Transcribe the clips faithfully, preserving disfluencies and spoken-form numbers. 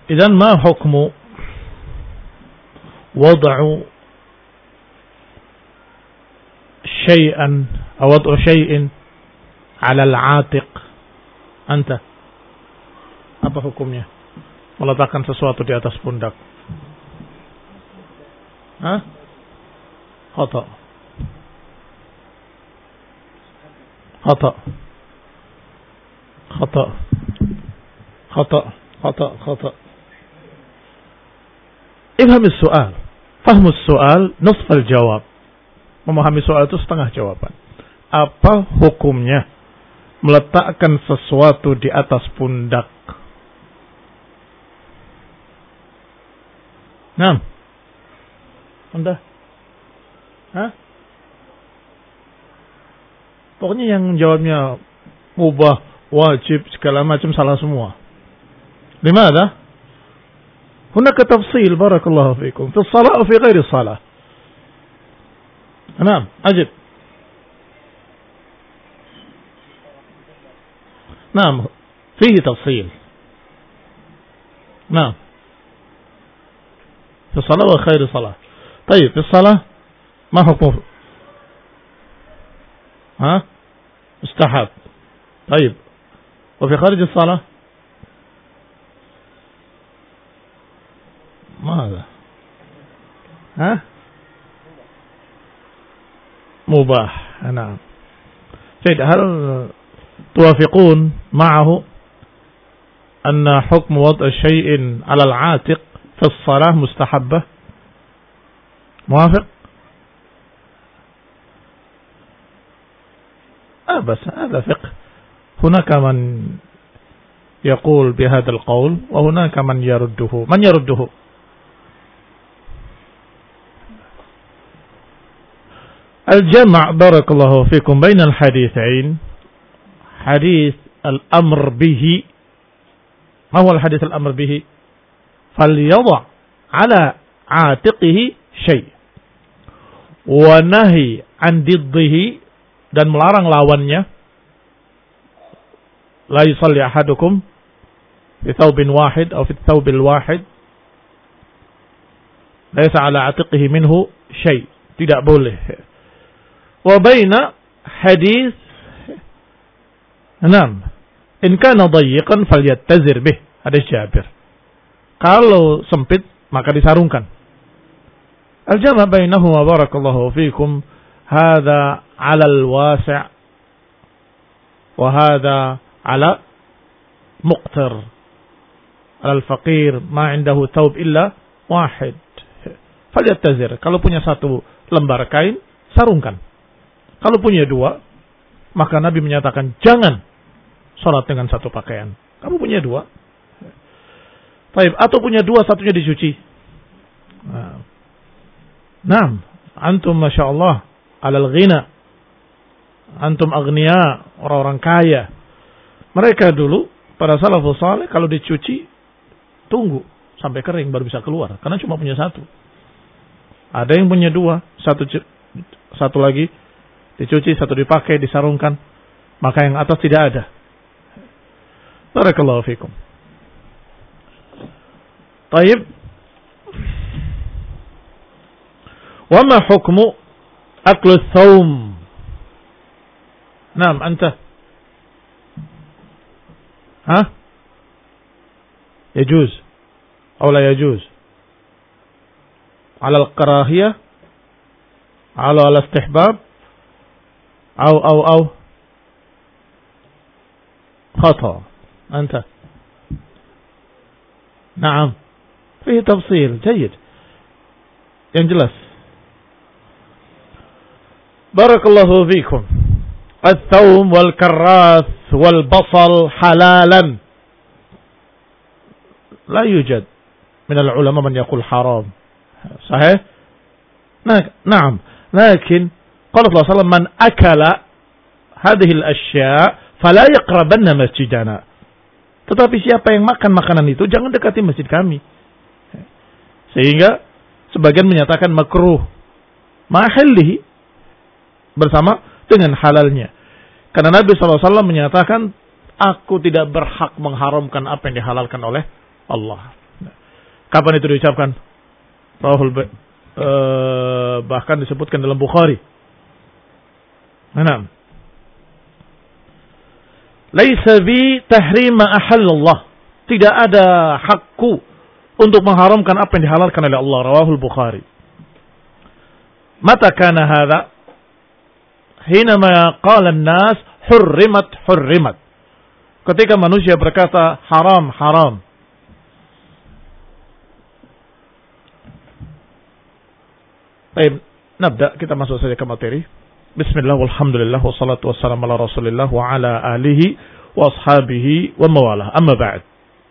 Idzan ma hukmu wad'u syai'an aw wad'u syai'in 'ala al-'atiq? Anta, apa hukumnya meletakkan sesuatu di atas pundak? Hah? Khata. Khata. Khata. Khata. Khata. Khata. Ifham as-su'al. Fahmu as-su'al nusf al-jawab. Memahami soal itu setengah jawaban. Apa hukumnya meletakkan sesuatu di atas pundak? Nah. Anda? Hah? Pokoknya yang jawabnya mubah, wajib, segala macam salah semua. Limada? Hunaka tafsil barakallahu fikum fi shalah wa fi ghairi shalah. Naam, ajib. Naam, fihi tafsil. Naam. Fi shalah wa ghairi shalah. طيب في الصلاة ما حكمه؟ ها؟ مستحب. طيب وفي خارج الصلاة ماذا؟ ها؟ مباح. نعم. جيد. هل توافقون معه أن حكم وضع شيء على العاتق في الصلاة مستحبة؟ موافق؟ آه بس هذا فقه. هناك من يقول بهذا القول وهناك من يرده. من يرده؟ الجمع بارك الله فيكم بين الحديثين. حديث الأمر به. ما هو الحديث الأمر به؟ فليضع على عاتقه شيء. Wa nahi an diddihi, dan melarang lawannya. La yusalli ahadukum fi thawbin wahid atau fi thawbil wahid laysa ala atiqihi minhu syai', tidak boleh. Wa baina hadis enam, in kana dayyiqan falyattazir bih, hadis Jabir. Kalau sempit maka disarungkan. الجمع بينهما بارك الله فيكم هذا على الواسع وهذا على مقتر. على الفقير ما عنده ثوب إلا واحد فليتزر. Kalau punya satu lembar kain, sarungkan. Kalau punya dua, maka Nabi menyatakan jangan sholat dengan satu pakaian. Kamu punya dua, baik, atau punya dua, satunya dicuci. Nah. Naam, antum masya Allah alal ghina, antum agniya, orang-orang kaya. Mereka dulu para salafus saleh kalau dicuci tunggu sampai kering baru bisa keluar, karena cuma punya satu. Ada yang punya dua, satu satu lagi dicuci, satu dipakai, disarungkan, maka yang atas tidak ada. Barakallahu fikum. Taib. Wa ma hukmu aklu thawm? Naam, anta. Ha? Yajuz atau la yajuz? Ala al-karahiyah? Ala al-istihbab? Au au au khata. Anta. Naam. Fihi tafsil. Jayyid. Yang jelas. Barakallahu fiikum. Al-thawm wal-karras wal-basal halalan. La yujad min al-ulama man yaqul haram. Sahih? Naam. Lakin qala sallallahu alaihi wasallam man akala hadhihi al-ashya' fala yaqrabanna masjidana. Tetapi siapa yang makan makanan itu jangan dekati masjid kami. Sehingga sebagian menyatakan makruh mahallihi, bersama dengan halalnya. Karena Nabi shallallahu alaihi wasallam menyatakan, aku tidak berhak mengharamkan apa yang dihalalkan oleh Allah. Kapan itu diucapkan? Rawahul uh, bahkan disebutkan dalam Bukhari. Enam. Laisa bi tahrima ahallallah. Tidak ada hakku untuk mengharamkan apa yang dihalalkan oleh Allah. Rawahul Bukhari. Mata kana hadha? Hinama qala an-nas hurrimat hurrimat. Ketika manusia berkata haram haram. Baik, nabda, kita masuk saja ke materi. Bismillah walhamdulillah wassalatu wassalamu ala Rasulillah wa ala alihi wa ashabihi wa mawalah. Amma ba'd.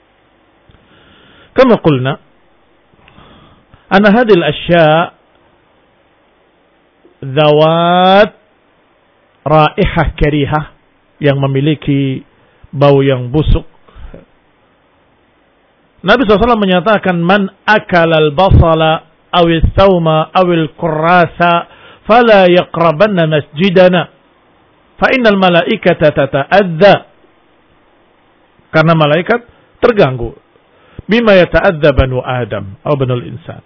Kama qulna anna hadhihi al-ashya' dhawat raihah karihah, yang memiliki bau yang busuk. Nabi shallallahu alaihi wasallam menyatakan man akala al-basala awil thawma awil kurrasa fala yaqrabanna masjidana fa innal malaikata tata'adza, karena malaikat terganggu bima yata'adza banu Adam atau banul insan.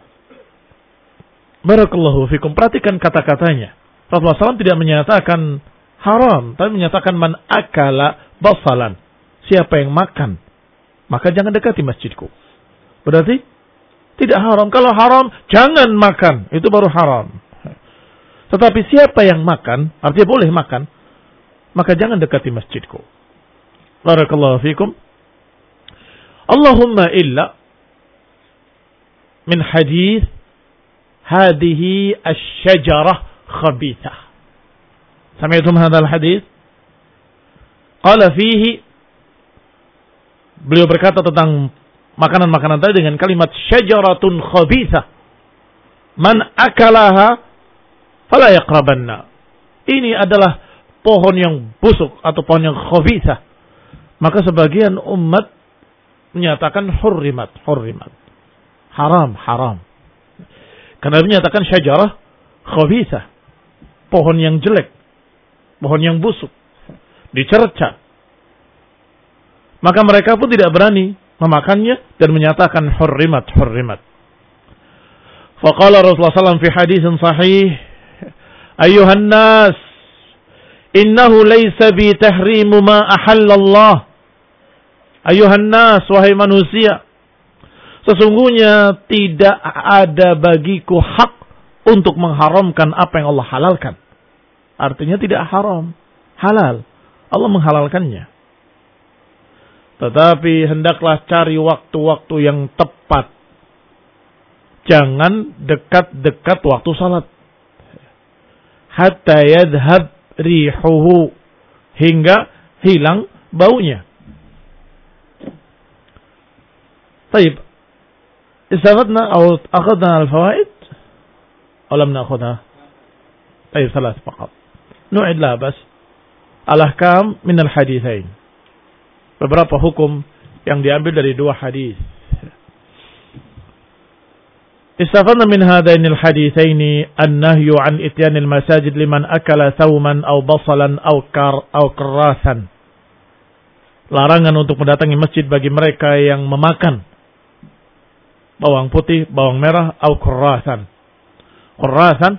Barakallahu fikum. Perhatikan kata-katanya. Rasulullah shallallahu alaihi wasallam tidak menyatakan haram, tapi menyatakan man akala basalan, siapa yang makan maka jangan dekati masjidku. Berarti tidak haram. Kalau haram, jangan makan. Itu baru haram. Tetapi siapa yang makan, artinya boleh makan, maka jangan dekati masjidku. Barakallahu fikum. Allahumma illa min hadith hadihi asy-syajarah khabithah. Sami'tum hadzal hadith? Qala fihi, beliau berkata tentang makanan-makanan tadi dengan kalimat syajaratun khabithah. Man akalaha fala yaqrabanna. Ini adalah pohon yang busuk atau pohon yang khabithah. Maka sebagian umat menyatakan hurrimat, hurrimat. Haram, haram. Karena menyatakan syajarah khabithah. Pohon yang jelek, pohon yang busuk, dicerca. Maka mereka pun tidak berani memakannya dan menyatakan hurrimat, hurrimat. Faqala Rasulullah sallallahu alaihi wasallam fi hadisin sahih, ayyuhan nas, innahu laysa bi tahrimu ma ahallallah. Ayuhan nas, wahai manusia, sesungguhnya tidak ada bagiku hak untuk mengharamkan apa yang Allah halalkan. Artinya tidak haram, halal. Allah menghalalkannya. Tetapi hendaklah cari waktu-waktu yang tepat. Jangan dekat-dekat waktu salat. Hatta yadhhab rihuhu, hingga hilang baunya. طيب استفدنا أو أخذنا الفوائد أو لم نأخذها؟ طيب ثلاث فقط نعيد لها بس الأحكام من الحديثين. Beberapa hukum yang diambil dari dua hadis. استفدنا من هذين الحديثين النهي عن إتيان المساجد لمن أكل ثوما أو بصلا أو كر أو كراسا. Larangan untuk mendatangi masjid bagi mereka yang memakan bawang putih, bawang merah, atau kurasan. Kurasan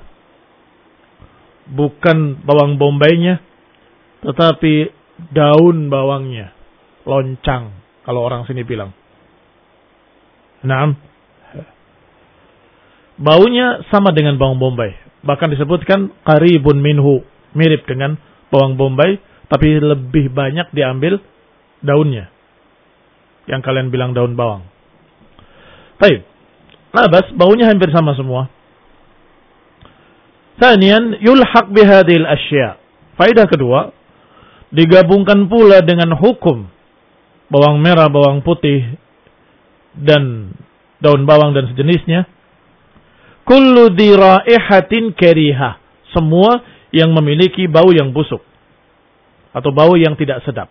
bukan bawang bombaynya, tetapi daun bawangnya, loncang kalau orang sini bilang. Naam. Baunya sama dengan bawang bombay. Bahkan disebutkan qaribun minhu, mirip dengan bawang bombay, tapi lebih banyak diambil daunnya. Yang kalian bilang daun bawang. Baik. Nah, bas, baunya hampir sama semua. Tsaniyan yulhaq bihadhil asya'. Faedah kedua, digabungkan pula dengan hukum bawang merah, bawang putih dan daun bawang dan sejenisnya. Kullu dhi raihatin karihah. Semua yang memiliki bau yang busuk atau bau yang tidak sedap.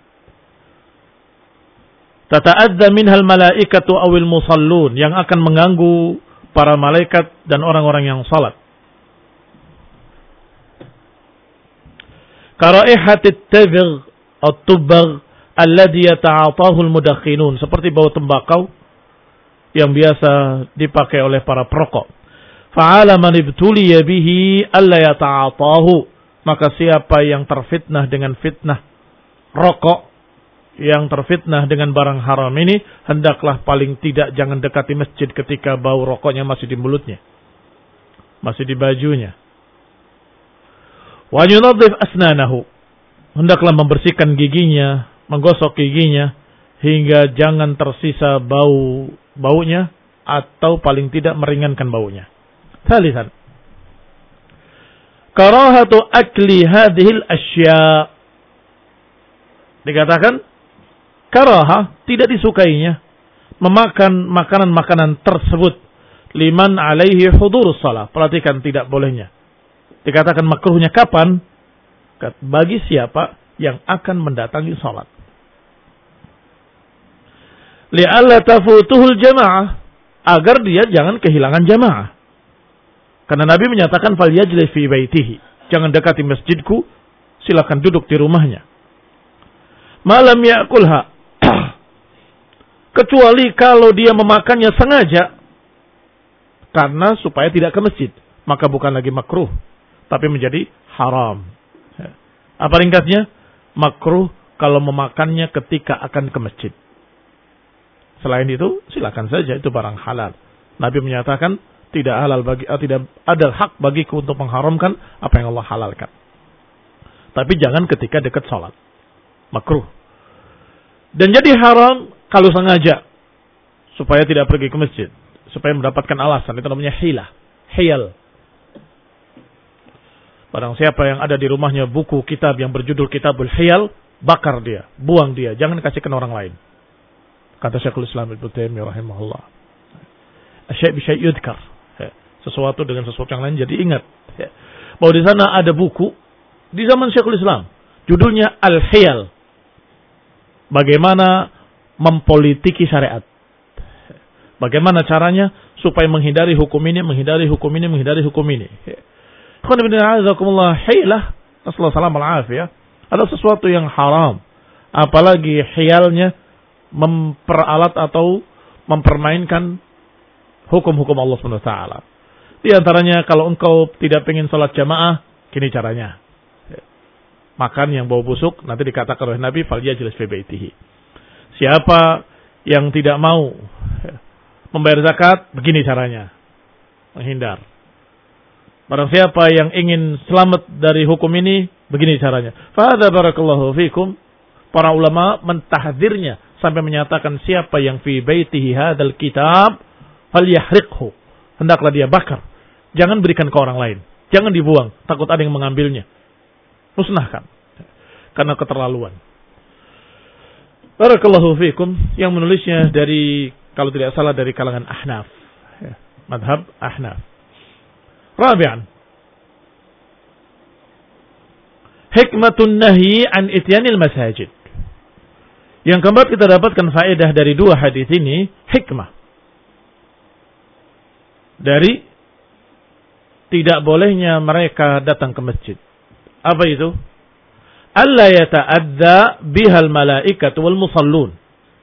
Tata'adza minhal malaikatu awil musallun, yang akan mengganggu para malaikat dan orang-orang yang salat. Karaihatit tabigh at-tubagh alladhi yata'atahu al-mudakhinun, seperti bau tembakau yang biasa dipakai oleh para perokok. Fa'ala man ibtuliya bihi alla yata'atahu. Maka siapa yang terfitnah dengan fitnah rokok, yang terfitnah dengan barang haram ini, hendaklah paling tidak jangan dekati masjid ketika bau rokoknya masih di mulutnya, masih di bajunya. Wa yunadhif asnanahu. Hendaklah membersihkan giginya, menggosok giginya hingga jangan tersisa bau baunya atau paling tidak meringankan baunya. Salisan, karahatu akli hadhil asya. Dikatakan karaha, tidak disukainya memakan makanan-makanan tersebut. Liman alaihi hudurus salah. Perhatikan tidak bolehnya. Dikatakan makruhnya kapan? Bagi siapa yang akan mendatangi salat. Li'alla tafutuhul jamaah, agar dia jangan kehilangan jamaah. Karena Nabi menyatakan falyajlis fi baitihi, jangan dekati masjidku, silakan duduk di rumahnya. Malam ya'kulha, kecuali kalau dia memakannya sengaja karena supaya tidak ke masjid, maka bukan lagi makruh tapi menjadi haram. Apa ringkasnya? Makruh kalau memakannya ketika akan ke masjid. Selain itu silakan saja, itu barang halal. Nabi menyatakan tidak halal bagi, uh, tidak ada hak bagiku untuk mengharamkan apa yang Allah halalkan. Tapi jangan ketika dekat salat. Makruh. Dan jadi haram kalau sengaja supaya tidak pergi ke masjid, supaya mendapatkan alasan. Itu namanya hilah, hiyal. Barang siapa yang ada di rumahnya buku kitab yang berjudul Kitabul Hiyal, bakar dia, buang dia, jangan kasihkan orang lain. Kata Syekhul Islam Ibnu Taimiyah rahimahullah. Asy-syai' bi syai' yudkar. Sesuatu dengan sesuatu yang lain jadi ingat. Bahwa di sana ada buku di zaman Syekhul Islam, judulnya Al-Hiyal. Bagaimana mempolitiki syariat. Bagaimana caranya supaya menghindari hukum ini, menghindari hukum ini, menghindari hukum ini. Hilah, Rasulullah ya, adalah sesuatu yang haram. Apalagi hiyalnya memperalat atau mempermainkan hukum-hukum Allah subhanahu wa taala. Di antaranya kalau engkau tidak ingin salat jamaah, gini caranya. Makan yang bau busuk, nanti dikatakan oleh Nabi, falyajlis fi baitihi. Siapa yang tidak mau membayar zakat, begini caranya. Menghindar. Barang siapa yang ingin selamat dari hukum ini, begini caranya. Fahadha barakallahu fikum. Para ulama mentahdzirnya sampai menyatakan siapa yang fi baitihi hadzal kitab falyahriqhu. Hendaklah dia bakar. Jangan berikan ke orang lain. Jangan dibuang, takut ada yang mengambilnya. Musnahkan. Karena keterlaluan. Barakallahu fikum. Yang menulisnya dari, kalau tidak salah dari kalangan Ahnaf. Ya, madhab Ahnaf. Rabi'an. Hikmatun nahi an ityanil masajid. Yang keempat kita dapatkan faedah dari dua hadis ini. Hikmah. Dari tidak bolehnya mereka datang ke masjid. Apa itu? Alla yata'adda bihal malaikat wal musallun.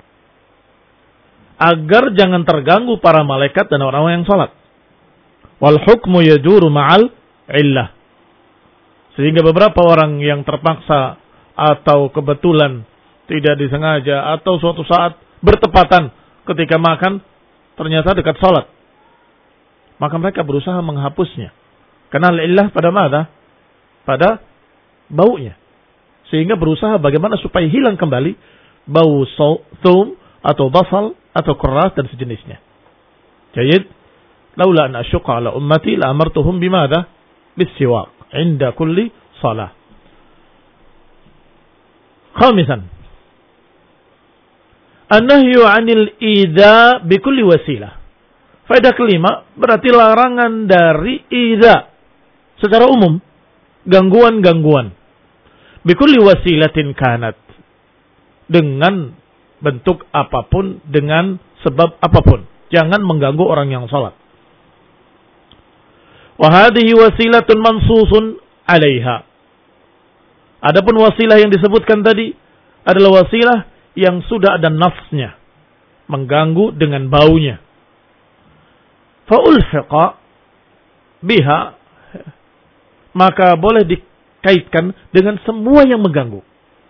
Agar jangan terganggu para malaikat dan orang-orang yang salat. Wal hukmu yaduru ma'al illah. Sehingga beberapa orang yang terpaksa atau kebetulan tidak disengaja atau suatu saat bertepatan ketika makan ternyata dekat salat, maka mereka berusaha menghapusnya. Karena illah pada mana? Pada baunya. Sehingga berusaha bagaimana supaya hilang kembali bau thum atau basal atau keras dan sejenisnya. Jayid. Laula an asyqa ala ummati la amartuhum bimada? Bis-siwak 'inda kulli salah. Khamisan. An-nahyu 'anil idza bi kulli wasilah. Faedah kelima berarti larangan dari idza secara umum, gangguan-gangguan. Bikulli wasilatin kanat. Dengan bentuk apapun, dengan sebab apapun. Jangan mengganggu orang yang salat. Wa hadhihi wasilatun mansusun 'alaiha. Adapun wasilah yang disebutkan tadi adalah wasilah yang sudah ada nafsnya, mengganggu dengan baunya. Fa'ulhiqa biha, maka boleh dikaitkan dengan semua yang mengganggu.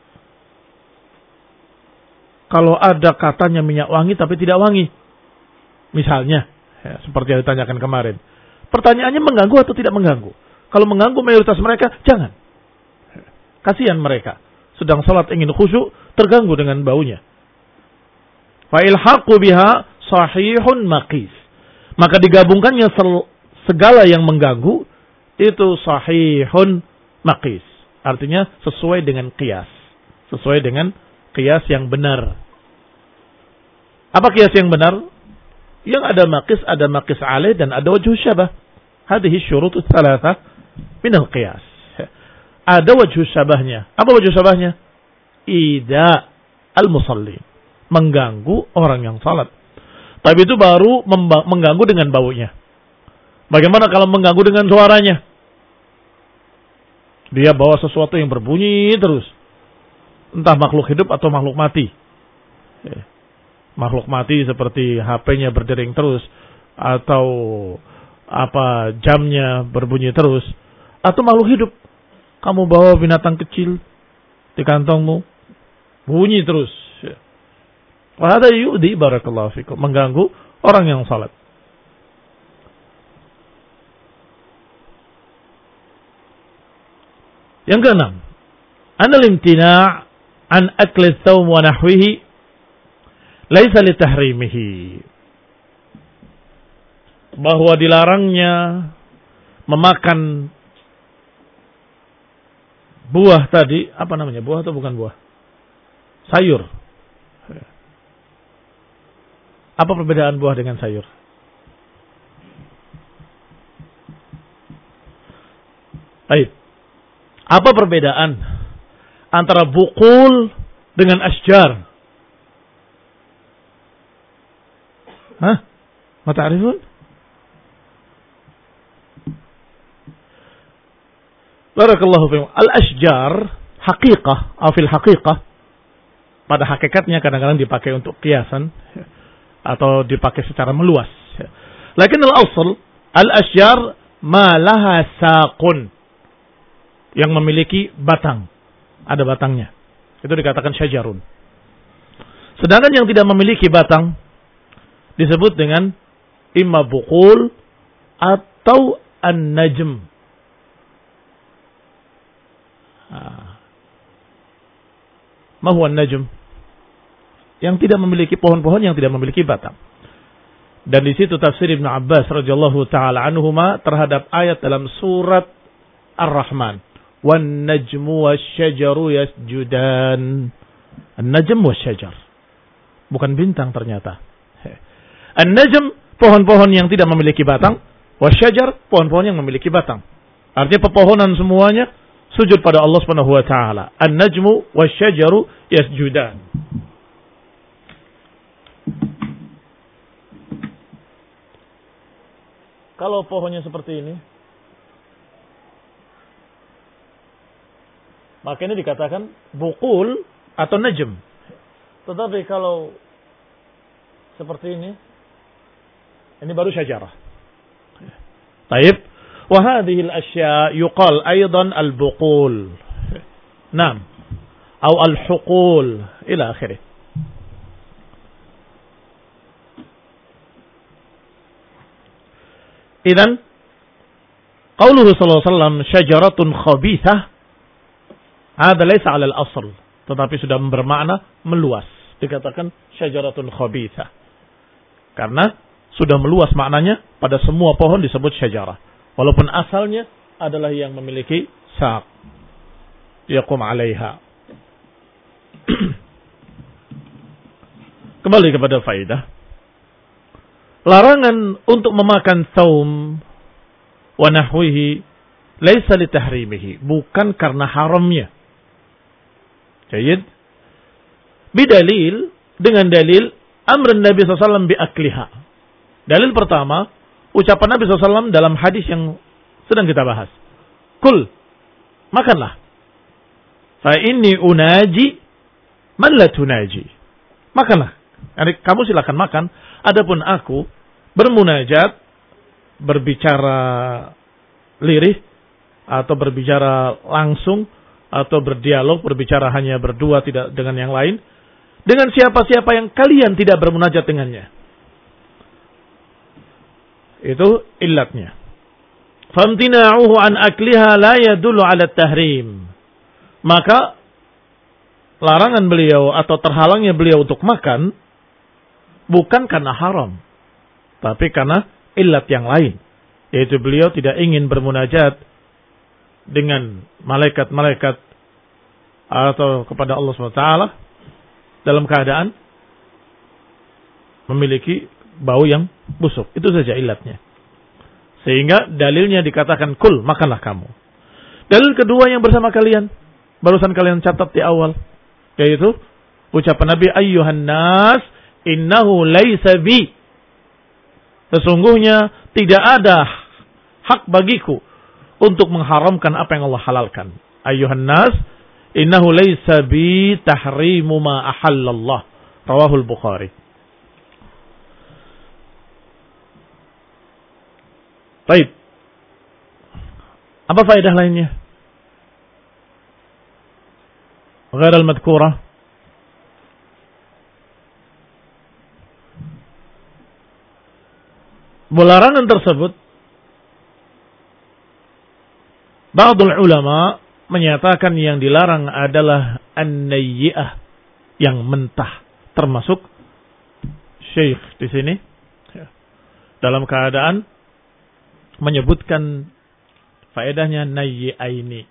Kalau ada katanya minyak wangi tapi tidak wangi, misalnya, ya, seperti yang ditanyakan kemarin, pertanyaannya mengganggu atau tidak mengganggu? Kalau mengganggu mayoritas mereka, jangan. Kasihan mereka, sedang sholat ingin khusyuk, terganggu dengan baunya. Fa'ilhaqu biha sahihun maqis, maka digabungkannya segala yang mengganggu itu sahihun maqis, artinya sesuai dengan qiyas, sesuai dengan qiyas yang benar. Apa qiyas yang benar? Yang ada maqis, ada maqis alaih, dan ada wajhu syabah. Hadhihi syurutus thalatha min al-qiyas. Ada wajhu syabahnya. Apa wajhu syabahnya? Ida al-musalli, mengganggu orang yang salat. Tapi itu baru mengganggu dengan baunya. Bagaimana kalau mengganggu dengan suaranya? Dia bawa sesuatu yang berbunyi terus. Entah makhluk hidup atau makhluk mati. Makhluk mati seperti H P-nya berdering terus, atau apa jamnya berbunyi terus, atau makhluk hidup. Kamu bawa binatang kecil di kantongmu, bunyi terus. Wa hadza yu'di, barakallahu fikum, mengganggu orang yang salat. Yang keenam, anal imtina' an akli thawm wa nahwihi laisa li tahrimihi, bahwa dilarangnya memakan buah tadi, apa namanya, buah atau bukan buah? Sayur. Apa perbedaan buah dengan sayur? Baik. Apa perbedaan antara buqul dengan asjar? Hah? Ma ta'rifun? Barakallahu fiikum. Al-asjar haqiqah, atau fil haqiqah, pada hakikatnya kadang-kadang dipakai untuk kiasan atau dipakai secara meluas. Lakin al-asl al-asjar ma laha saqun, yang memiliki batang, ada batangnya, itu dikatakan syajarun. Sedangkan yang tidak memiliki batang disebut dengan imma buqul atau an-najm. Ma huwa an-najm? Yang tidak memiliki pohon-pohon yang tidak memiliki batang. Dan di situ tafsir Ibnu Abbas radhiyallahu taala anhuma terhadap ayat dalam surat Ar-Rahman, wan najmu wasyajaru yasjudan. An-najm wasyajar, bukan bintang ternyata. An-najm pohon-pohon yang tidak memiliki batang, wasyajar pohon-pohon yang memiliki batang. Artinya pepohonan semuanya sujud pada Allah Subhanahu wa taala. An-najmu wasyajaru yasjudan. Kalau pohonnya seperti ini, maka ini dikatakan buqul atau najm. Tetapi kalau seperti ini, ini baru syajarah. Taib. Wa hadhihi al-ashya' yuqal aidan al-buqul. Naam. Atau al-huqul ila akhirih. Idzan qauluhu sallallahu alaihi wasallam syajaratun khabithah, hada laysa 'ala al-asl, tetapi sudah bermakna meluas. Dikatakan syajaratun khabithah karena sudah meluas maknanya, pada semua pohon disebut syajarah, walaupun asalnya adalah yang memiliki saq yaqum 'alaiha. Kembali kepada faedah. Larangan untuk memakan saum wa nahwihi laisa li tahrimihi, bukan karena haramnya. Jayyid. Bidalil, dengan dalil amrun Nabi sallallahu alaihi wasallam bi akliha. Dalil pertama, ucapan Nabi sallallahu alaihi wasallam dalam hadis yang sedang kita bahas. Kul, makanlah. Fa inni unaji man la tunaji. Makanlah. Yani kamu silakan makan, adapun aku bermunajat berbicara lirih atau berbicara langsung atau berdialog, berbicara hanya berdua tidak dengan yang lain, dengan siapa-siapa yang kalian tidak bermunajat dengannya. Itu illatnya. Famtina'uhu an akliha la yadullu 'ala tahrim. Maka larangan beliau atau terhalangnya beliau untuk makan bukan karena haram, tapi karena illat yang lain, yaitu beliau tidak ingin bermunajat dengan malaikat-malaikat atau kepada Allah subhanahu wa taala dalam keadaan memiliki bau yang busuk. Itu saja illatnya. Sehingga dalilnya dikatakan kul, makanlah kamu. Dalil kedua yang bersama kalian, barusan kalian catat di awal, yaitu ucapan Nabi, ayyuhan nas innahu laisa bi. Sesungguhnya tidak ada hak bagiku untuk mengharamkan apa yang Allah halalkan. Ayyuhan nas innahu laisa bi tahrimu ma ahallallah. Rawahul Bukhari. Baik. Apa faedah lainnya? Ghair al-madhkurah. Larangan tersebut, ba'dul ulama menyatakan yang dilarang adalah an-nayyi'ah, yang mentah, termasuk Syekh di sini dalam keadaan menyebutkan faedahnya nayyi'aini.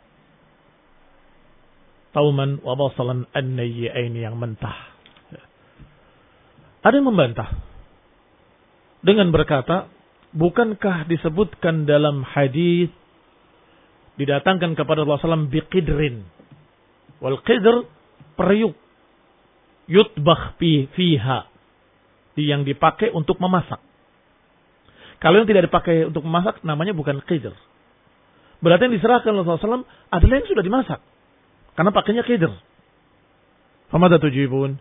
Tauman wa basalan an-nayyi'aini, yang mentah. Ada yang membantah dengan berkata, bukankah disebutkan dalam hadis didatangkan kepada Rasulullah sallallahu alaihi wasallam biqidrin, wal qidr periuk, yutbakh fiha, yang dipakai untuk memasak. Kalau yang tidak dipakai untuk memasak namanya bukan qidr. Berarti yang diserahkan Rasulullah sallallahu alaihi wasallam adalah yang sudah dimasak, karena pakainya qidr. Famada tujibun?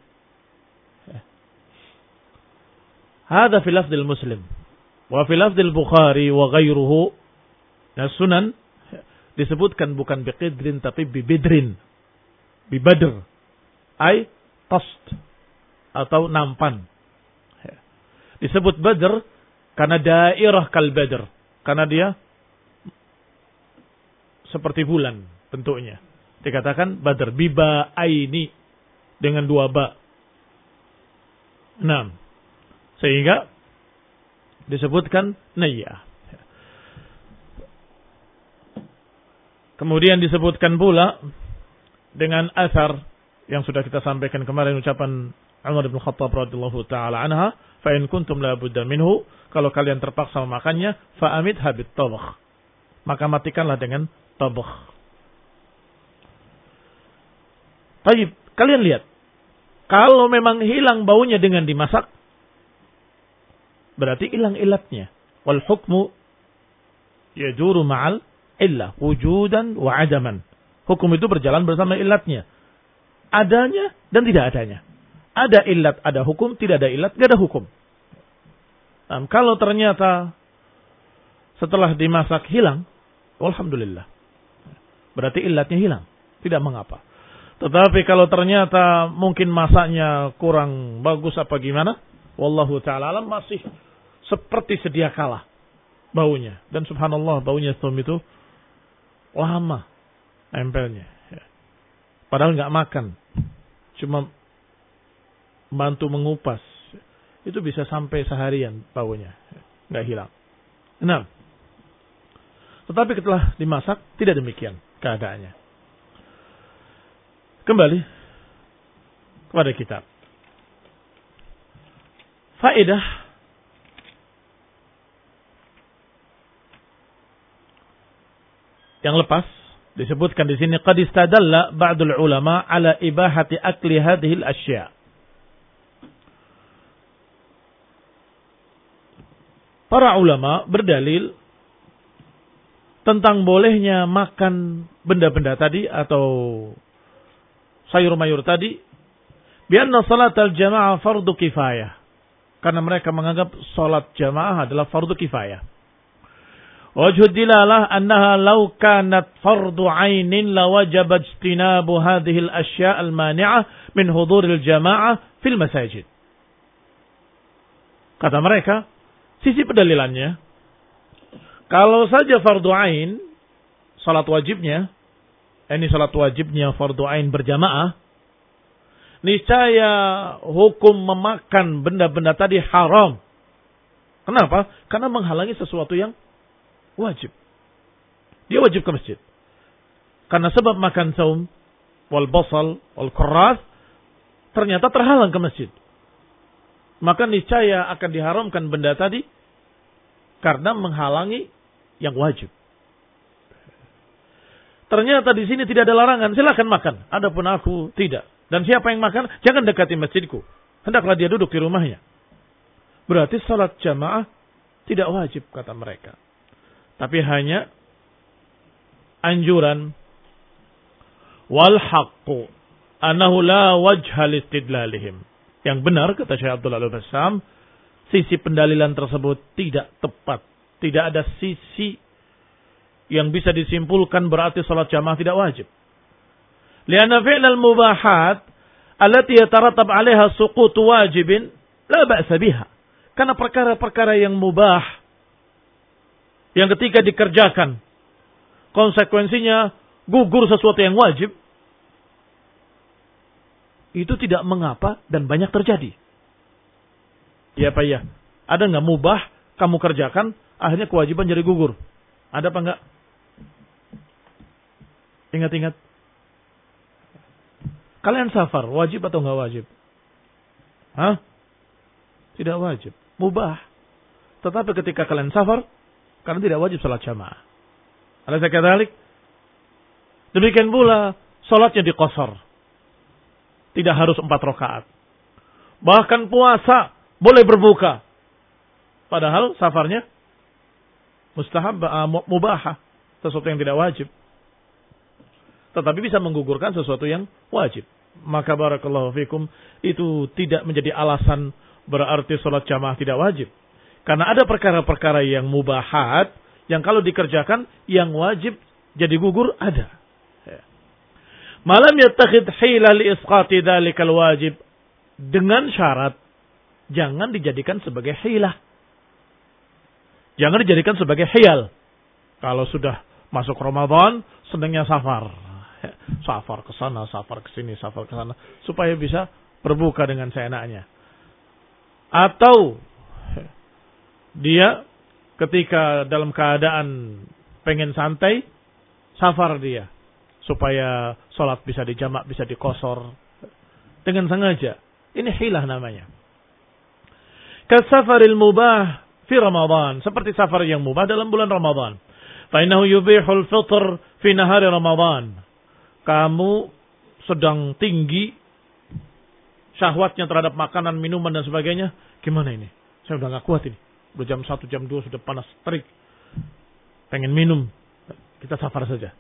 Hada fi lafdil Muslim wa fi lafdil Bukhari wa ghairuhu. Nah, sunan disebutkan bukan biqidrin tapi bibidrin, bibadr, ay tast atau nampan. Disebut badr karena dairah kal badr, karena dia seperti bulan bentuknya. Dikatakan badr biba aini, dengan dua ba. Enam. Sehingga disebutkan nayyah. Kemudian disebutkan pula dengan asar yang sudah kita sampaikan kemarin, ucapan Umar bin Khattab radhiyallahu taala anha, fa in kuntum la budda minhu, kalau kalian terpaksa memakannya, fa amidha bit tabakh, maka matikanlah dengan tabakh. Baik, kalian lihat, kalau memang hilang baunya dengan dimasak, berarti hilang ilatnya. Wal hukmu yajuru ma'al illah wujudan wa adaman. Hukum itu berjalan bersama ilatnya, adanya dan tidak adanya. Ada ilat, ada hukum. Tidak ada ilat, tidak ada hukum. Nah, kalau ternyata setelah dimasak hilang, alhamdulillah, berarti ilatnya hilang, tidak mengapa. Tetapi kalau ternyata mungkin masaknya kurang bagus apa gimana, wallahu ta'ala alam, masih seperti sedia kala baunya. Dan subhanallah, baunya thum itu lama nempelnya. Padahal nggak makan, cuma bantu mengupas, itu bisa sampai seharian baunya, nggak hilang. Nah, tetapi setelah dimasak tidak demikian keadaannya. Kembali kepada kitab. Faedah yang lepas disebutkan di sini, qad istadalla ba'dul ulama ala ibahati akli hadhil asya'. Para ulama berdalil tentang bolehnya makan benda-benda tadi atau sayur mayur tadi, bianna salatal jamaah fardu kifayah, karena mereka menganggap salat jamaah adalah fardu kifayah. Wajhud dilalah annaha law kanat fardu ainin lawajaba ijtinabu hadhihi al-asya' al-mani'ah min huduril jama'ah fil masajid. Kata mereka, sisi pendalilannya, kalau saja fardu ain, salat wajibnya, ini salat wajibnya fardu ain berjamaah, niscaya hukum memakan benda-benda tadi haram. Kenapa? Karena menghalangi sesuatu yang wajib. Dia wajib ke masjid. Karena sebab makan saum, wal basal, wal kurras, ternyata terhalang ke masjid. Maka niscaya akan diharamkan benda tadi karena menghalangi yang wajib. Ternyata di sini tidak ada larangan, silakan makan. Adapun aku tidak. Dan siapa yang makan, jangan dekati masjidku. Hendaklah dia duduk di rumahnya. Berarti salat jamaah tidak wajib, kata mereka. Tapi hanya anjuran. Wal haqqu annahu la wajha listidlalihim. Yang benar, kata Syekh Abdullah Al-Bassam, sisi pendalilan tersebut tidak tepat. Tidak ada sisi yang bisa disimpulkan berarti salat jamaah tidak wajib. Lianna fi'lal mubahat allati yataratab 'alaiha suqutu wajibin la ba'sa biha. Karena perkara-perkara yang mubah yang ketika dikerjakan konsekuensinya gugur sesuatu yang wajib, itu tidak mengapa dan banyak terjadi. Ya Pak ya, ada nggak mubah kamu kerjakan akhirnya kewajiban jadi gugur? Ada apa enggak? Ingat-ingat. Kalian safar, wajib atau enggak wajib? Hah? Tidak wajib, mubah. Tetapi ketika kalian safar, karena tidak wajib salat jamaah. Alaysa kadzalik? Demikian pula salatnya diqashar. Tidak harus empat rakaat. Bahkan puasa boleh berbuka. Padahal safarnya mustahab, mubahah, sesuatu yang tidak wajib. Tetapi bisa menggugurkan sesuatu yang wajib. Maka barakallahu fikum, itu tidak menjadi alasan berarti salat jamaah tidak wajib. Karena ada perkara-perkara yang mubahat, yang kalau dikerjakan, yang wajib jadi gugur, ada. Malam yattakhid hila li isqati dhalikal wajib. Dengan syarat, jangan dijadikan sebagai hilah. Jangan dijadikan sebagai hiyal. Kalau sudah masuk Ramadan, senangnya safar. Safar ke sana, safar ke sini, safar ke sana. Supaya bisa berbuka dengan seenaknya. Atau dia ketika dalam keadaan pengen santai, safar dia. Supaya sholat bisa dijamak, bisa dikosor. Dengan sengaja. Ini hilah namanya. Kasafaril mubah fi Ramadan. Seperti safar yang mubah dalam bulan Ramadan. Fa'innahu yubihul fitr fi nahari Ramadan. Kamu sedang tinggi syahwatnya terhadap makanan, minuman dan sebagainya. Gimana ini? Saya udah gak kuat ini. Udah jam satu, jam dua sudah panas terik. Pengen minum. Kita safar saja.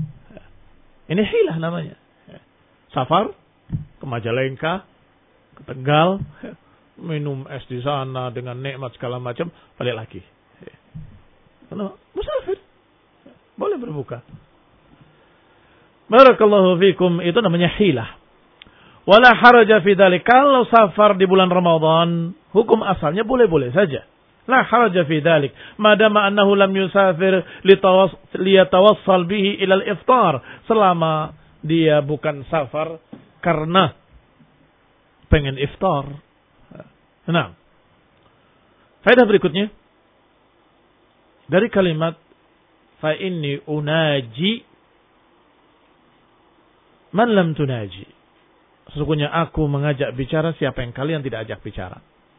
Ini hilah namanya. Safar ke Majalengka, ke Tegal, minum es di sana dengan nikmat segala macam, balik lagi. Karena musafir boleh berbuka. Barakallahu fikum, itu namanya hilah. Wala haraja fi dzalik. Kalau safar di bulan Ramadan, hukum asalnya boleh-boleh saja. La haraja fi dzalik, madama annahu lam yusafir liyatawassal bihi ila al-iftar, selama dia bukan safar karena pengen iftar. Nah, faedah berikutnya dari kalimat fa inni unaji man lam tunaji. Sesungguhnya aku mengajak bicara siapa yang kalian tidak ajak bicara.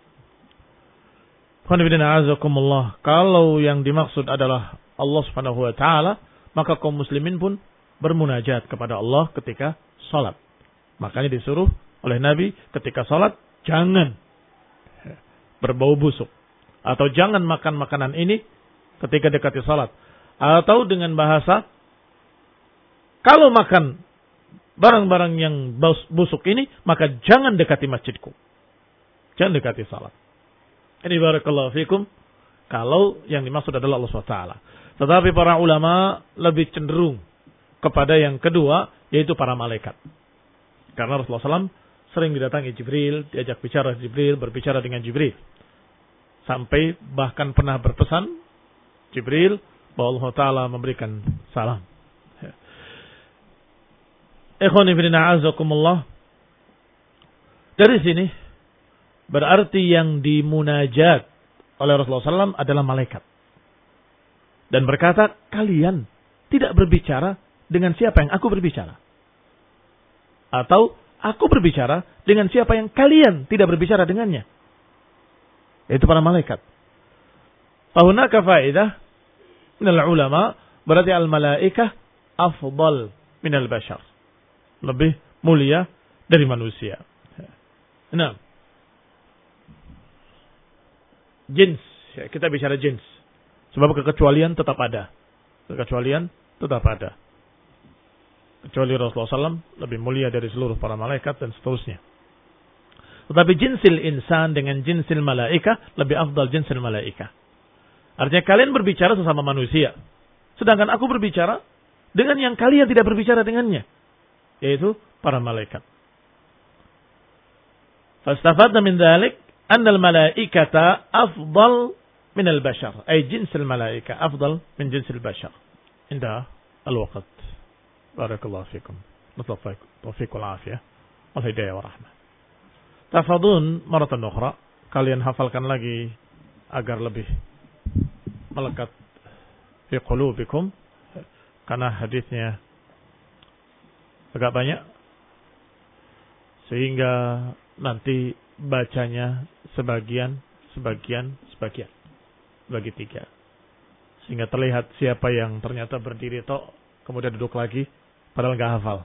Kalau yang dimaksud adalah Allah Subhanahu wa taala, maka kaum muslimin pun bermunajat kepada Allah ketika salat. Makanya disuruh oleh Nabi ketika salat jangan berbau busuk atau jangan makan makanan ini ketika dekati salat. Atau dengan bahasa, kalau makan barang-barang yang busuk ini, maka jangan dekati masjidku. Jangan dekati salat. Ini barakallahu fikum, kalau yang dimaksud adalah Allah subhanahu wa taala. Tetapi para ulama lebih cenderung kepada yang kedua, yaitu para malaikat. Karena Rasulullah shallallahu alaihi wasallam sering didatangi Jibril, diajak bicara Jibril, berbicara dengan Jibril. Sampai bahkan pernah berpesan Jibril bahwa Allah Ta'ala memberikan salam. Ikhwani fillah azakumullah. Dari sini berarti yang dimunajat oleh Rasulullah shallallahu alaihi wasallam adalah malaikat. Dan berkata, kalian tidak berbicara dengan siapa yang aku berbicara. Atau aku berbicara dengan siapa yang kalian tidak berbicara dengannya. Yaitu para malaikat. Fahunaka faedah minal ulama, berarti al-malaikah afdal minal bashar. Lebih mulia dari manusia. Nah, jins, ya, kita bicara jins. Sebab kekecualian tetap ada. Kekecualian tetap ada. Kecuali Rasulullah shallallahu alaihi wasallam lebih mulia dari seluruh para malaikat dan seterusnya. Tetapi jinsil insan dengan jinsil malaika lebih afdal jinsil malaika. Artinya kalian berbicara sesama manusia. Sedangkan aku berbicara dengan yang kalian tidak berbicara dengannya. Yaitu para malaikat. Fastafadna min dhalik anna al-malaikata afdal min al-bashar. Ay jinsil malaika afdal min jinsil bashar. Indah al-waqt. Barakallahu fikum. Natlaq taufiq wal afiyah wal hidayah wa rahmah. Tafadun maratan ukhra, kalian hafalkan lagi agar lebih melekat fi qulubikum karena hadisnya agak banyak sehingga nanti bacanya sebagian sebagian sebagian bagi tiga sehingga terlihat siapa yang ternyata berdiri tok kemudian duduk lagi padahal enggak hafal.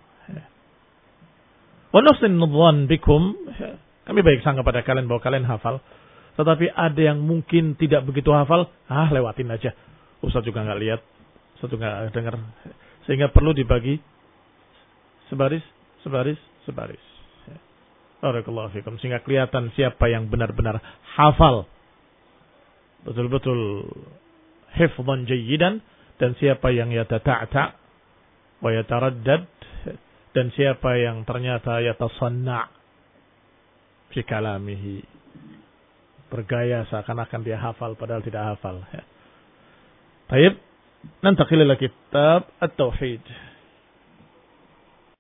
Wa nusnin nudwan bikum, kami baik sangka pada kalian bahwa kalian hafal. Tetapi ada yang mungkin tidak begitu hafal, ah lewatin aja. Ustaz juga enggak lihat, Ustaz juga enggak dengar. Sehingga perlu dibagi sebaris, sebaris, sebaris. Barakallahu fikum, sehingga kelihatan siapa yang benar-benar hafal. Betul-betul hifdhan jayyidan, dan siapa yang yatata'ta wa yataraddad, dan siapa yang ternyata yatasanna' fi kalamihi, bergaya seakan-akan dia hafal padahal tidak hafal. Baik, nanti ila kitab at-tauhid.